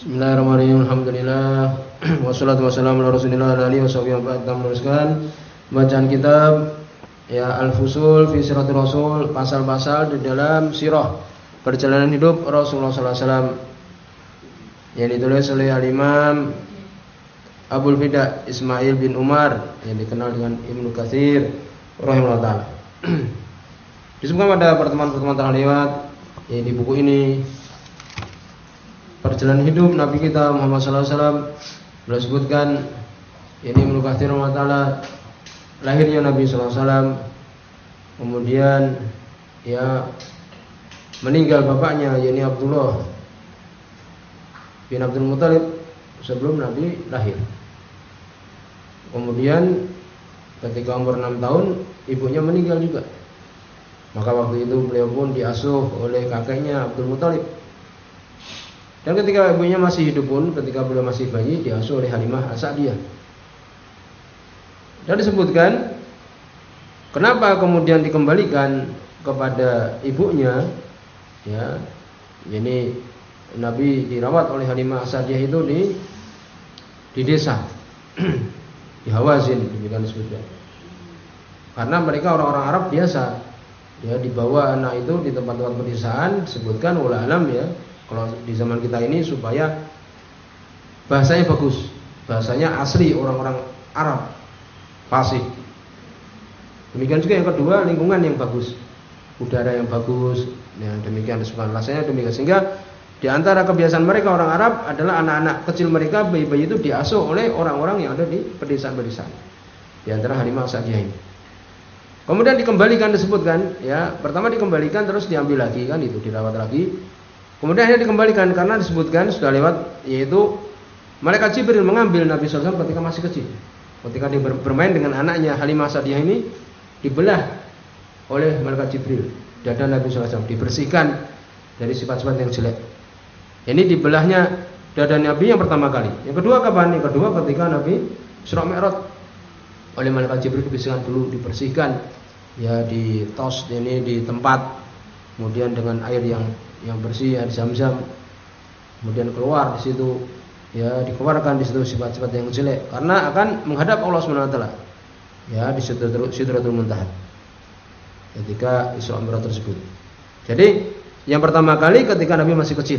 Bismillahirrahmanirrahim. Alhamdulillah. Wassalatu wassalamu ala Rasulillah wa alihi washabihi wa sallam. Meneruskan bacaan kitab Al-Fusul fi Siratul Rasul, pasal-pasal di dalam sirah perjalanan hidup Rasulullah sallallahu alaihi wasallam yang ditulis oleh Al-Imam Abul Fida Ismail bin Umar yang dikenal dengan Ibnu Katsir rahimahullah taala. Disebutkan pada pertemuan-pertemuan telah lewat di buku ini perjalanan hidup Nabi kita Muhammad sallallahu alaihi wasallam, beliau sebutkan ini Ibnu Katsir rahimahullah taala lahirnya Nabi sallallahu alaihi wasallam, kemudian meninggal bapaknya yakni Abdullah bin Abdul Muthalib sebelum Nabi lahir. Kemudian ketika umur 6 tahun ibunya meninggal juga. Maka waktu itu beliau pun diasuh oleh kakeknya Abdul Muthalib. Dan ketika ibunya masih hidup pun, ketika beliau masih bayi, diasuh oleh Halimah As-Sa'diyah. Dan disebutkan kenapa kemudian dikembalikan kepada ibunya, ini Nabi dirawat oleh Halimah As-Sa'diyah itu di desa di Hawazin, demikian disebutkan. Karena mereka orang-orang Arab biasa, dibawa anak itu di tempat-tempat pedesaan, disebutkan wallahu alam kalau di zaman kita ini supaya bahasanya bagus, bahasanya asli orang-orang Arab, fasih. Demikian juga yang kedua, lingkungan yang bagus, udara yang bagus, demikian disebutkan rasanya demikian. Sehingga di antara kebiasaan mereka orang Arab adalah anak-anak kecil mereka, bayi-bayi itu diasuh oleh orang-orang yang ada di pedesaan-pedesaan. Di antara Halimah As-Sa'diyah ini. Kemudian dikembalikan disebutkan, pertama dikembalikan terus diambil lagi kan itu, dirawat lagi. Kemudian akhirnya dikembalikan karena disebutkan sudah lewat, yaitu malaikat Jibril mengambil Nabi SAW ketika masih kecil. Ketika dia bermain dengan anaknya Halimah As-Sa'diyah ini, dibelah oleh malaikat Jibril dada Nabi SAW, dibersihkan dari sifat-sifat yang jelek. Ini dibelahnya dada Nabi yang pertama kali. Yang kedua kapan? Yang kedua ketika Nabi Isra Mi'raj, oleh malaikat Jibril dibersihkan dulu, dibersihkan di tos ini di tempat, kemudian dengan air yang bersih, air Zam-Zam, kemudian keluar di situ, dikeluarkan di situ sifat-sifat yang jelek karena akan menghadap Allah Subhanahu wa taala. Di Sidratul Muntaha ketika Isra Mi'raj tersebut. Jadi yang pertama kali ketika Nabi masih kecil.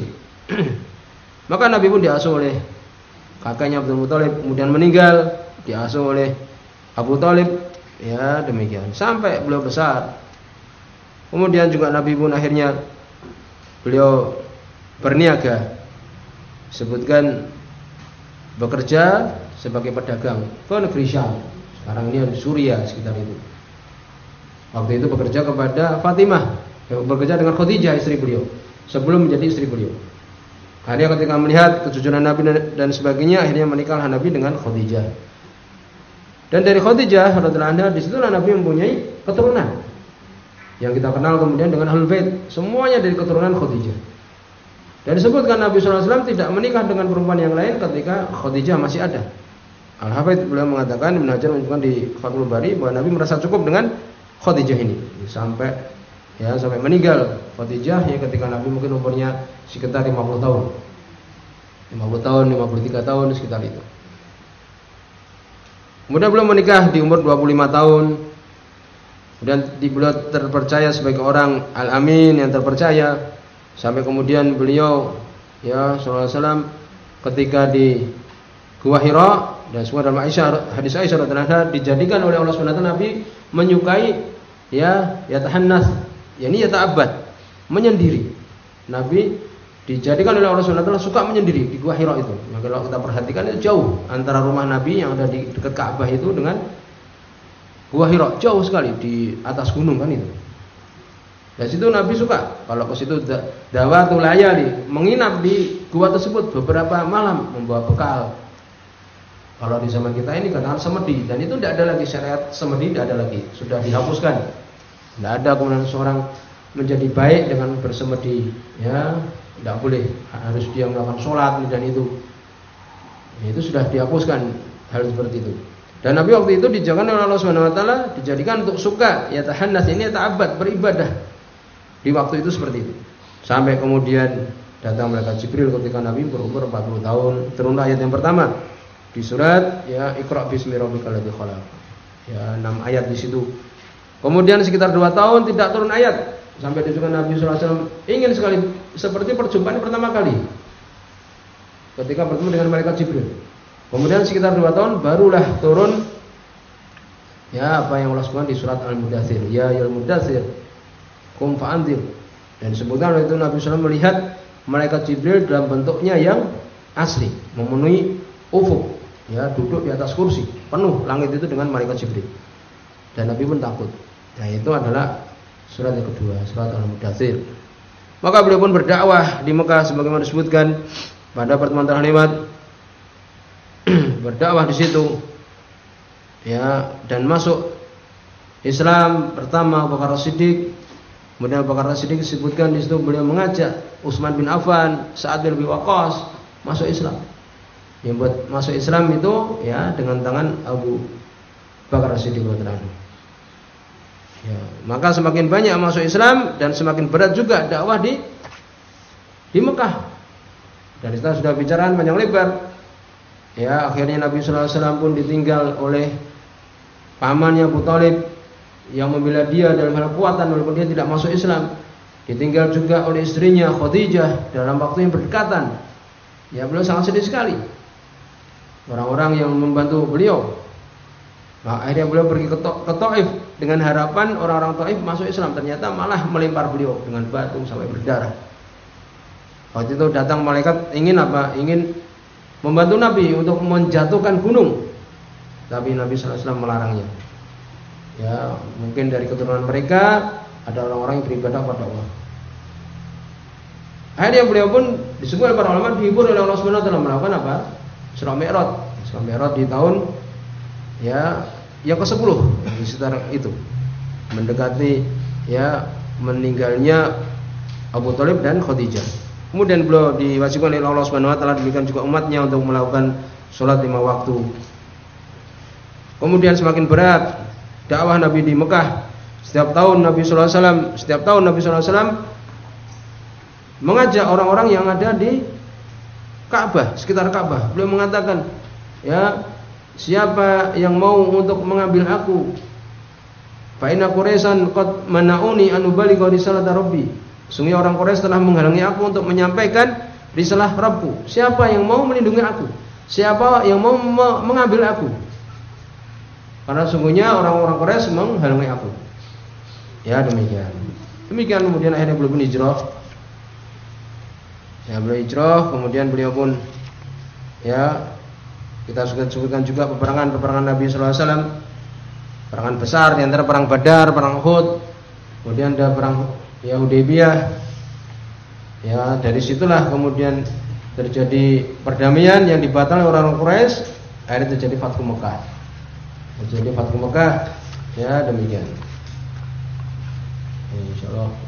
Maka Nabi pun diasuh oleh kakaknya Abdul Muthalib, kemudian meninggal, diasuh oleh Abu Thalib, demikian sampai beliau besar. Kemudian juga Nabi pun akhirnya beliau berniaga, sebutkan bekerja sebagai pedagang ke negeri Syam. Sekarang ini di Suriah sekitar itu. Waktu itu bekerja kepada Fatimah, bekerja dengan Khadijah istri beliau sebelum menjadi istri beliau. Akhirnya ketika melihat kejujuran Nabi dan sebagainya, akhirnya menikahlah Nabi dengan Khadijah. Dan dari Khadijah radhiyallahu anha, disitulah Nabi mempunyai keturunan yang kita kenal kemudian dengan Ahlul Bait, semuanya dari keturunan Khadijah. Dan disebutkan Nabi SAW tidak menikah dengan perempuan yang lain ketika Khadijah masih ada. Al-Hafidz beliau mengatakan, Ibnu Hajar menyebutkan di Fathul Bari bahwa Nabi merasa cukup dengan Khadijah ini sampai meninggal Khadijah ketika Nabi mungkin umurnya sekitar 50 tahun. 50 tahun, 53 tahun sekitar itu. Kemudian beliau menikah di umur 25 tahun. Kemudian beliau terpercaya sebagai orang al-amin yang terpercaya. Sampai kemudian beliau sallallahu alaihi wasallam ketika di Gua Hira, dan semua dalam hadis Aisyah radhiyallahu anha, dijadikan oleh Allah Subhanahu wa taala Nabi menyukai yatahannas, yakni yata'abbad, menyendiri. Nabi dijadikan oleh Allah Subhanahu wa taala suka menyendiri di Gua Hira itu. Nah, kalau kita perhatikan itu jauh antara rumah Nabi yang ada di dekat Ka'bah itu dengan Gua Hira, jauh sekali di atas gunung kan itu. Dan situ Nabi suka kalau ke situ dawatul layali, menginap di gua tersebut beberapa malam, membawa bekal. Kalau di zaman kita ini katakan semedi, dan itu tidak ada lagi syariat semedi, tidak ada lagi, sudah dihapuskan. Tidak ada kemudian seorang menjadi baik dengan bersemedi, tidak boleh, harus dia melakukan sholat dan itu sudah dihapuskan hal seperti itu. Dan Nabi waktu itu dijadikan oleh Allah Subhanahu wa taala, dijadikan untuk suka yatahannas, ini ta'abbad, beribadah di waktu itu seperti itu. Sampai kemudian datang malaikat Jibril ketika Nabi berumur 40 tahun. Turun ayat yang pertama di surat ya Iqra bismi rabbikal ladzi khalaq. Ya 6 ayat di situ. Kemudian sekitar 2 tahun tidak turun ayat sampai disuruh Nabi sallallahu alaihi wasallam ingin sekali seperti perjumpaan pertama kali ketika bertemu dengan malaikat Jibril. Kemudian sekitar 2 tahun barulah turun ya apa yang Allah sebutkan di surat Al-Mudaththir, ya ayyuhal mudaththir qum fa'anzir. Dan disebutkan oleh itu Nabi SAW melihat malaikat Jibril dalam bentuknya yang asli, memenuhi ufuk, ya duduk di atas kursi, penuh langit itu dengan malaikat Jibril. Dan Nabi pun takut. Nah itu adalah surat yang kedua, surat Al-Mudaththir. Maka beliau pun berdakwah di Mekah sebagaimana disebutkan pada pertemuan terhebat, berdakwah di situ, ya dan masuk Islam pertama Abu Bakar As-Siddiq. Kemudian Abu Bakar As-Siddiq disebutkan di situ beliau mengajak Utsman bin Affan, Sa'ad bin Abi Waqqas masuk Islam. Yang buat masuk Islam itu ya dengan tangan Abu Bakar As-Siddiq radhiyallahu anhu. Ya, maka semakin banyak masuk Islam dan semakin berat juga dakwah di Mekah. Dan kita sudah bicara panjang lebar. Ya, akhirnya Nabi sallallahu alaihi wasallam pun ditinggal oleh pamannya Abu Thalib yang membela dia dalam hal kekuatan walaupun dia tidak masuk Islam. Ditinggal juga oleh istrinya Khadijah dalam waktu yang berdekatan. Ya, beliau sangat sedih sekali. Orang-orang yang membantu beliau. Nah, akhirnya beliau pergi ke Taif dengan harapan orang-orang Taif masuk Islam. Ternyata malah melempar beliau dengan batu sampai berdarah. Waktu itu datang malaikat ingin apa? Ingin membantu Nabi untuk menjatuhkan gunung. Tapi Nabi sallallahu alaihi wasallam melarangnya. Ya, mungkin dari keturunan mereka ada orang-orang yang beribadah kepada Allah. Akhirnya beliau pun disebut oleh para ulama dihibur oleh Allah Subhanahu wa taala melakukan apa? Isra Mi'raj. Isra Mi'raj di tahun ya yang ke-10 di sekitar itu. Mendekati ya meninggalnya Abu Thalib dan Khadijah. Kemudian beliau diwajibkan oleh Allah Subhanahu wa taala demikian juga umatnya untuk melakukan salat 5 waktu. Kemudian semakin berat dakwah Nabi di Mekah. Setiap tahun Nabi sallallahu alaihi wasallam mengajak orang-orang yang ada di Ka'bah, sekitar Ka'bah. Beliau mengatakan, ya, siapa yang mau untuk mengambil aku? Fa inna Quraisyan qad mana'uni an ubaligha risalata rabbi. Sungguh orang Quraisy telah menghalangi aku untuk menyampaikan risalah Rabbku. Siapa yang mau melindungi aku? Siapa yang mau mengambil aku? Karena sungguhnya orang-orang Quraisy menghalangi aku. Ya demikian. Demikian kemudian akhirnya beliau pun hijrah. Ya beliau hijrah, kemudian beliau pun ya kita sebutkan juga peperangan Nabi sallallahu alaihi wasallam. Perangan besar di antara perang Badar, perang Uhud. Kemudian ada perang ya Hudaybiyah. Ya dari situlah kemudian terjadi perdamaian yang dibatalkan oleh orang Quraisy. Akhirnya terjadi Fathu Mekah. Jadi Fathu Mekah ya demikian. Insyaallah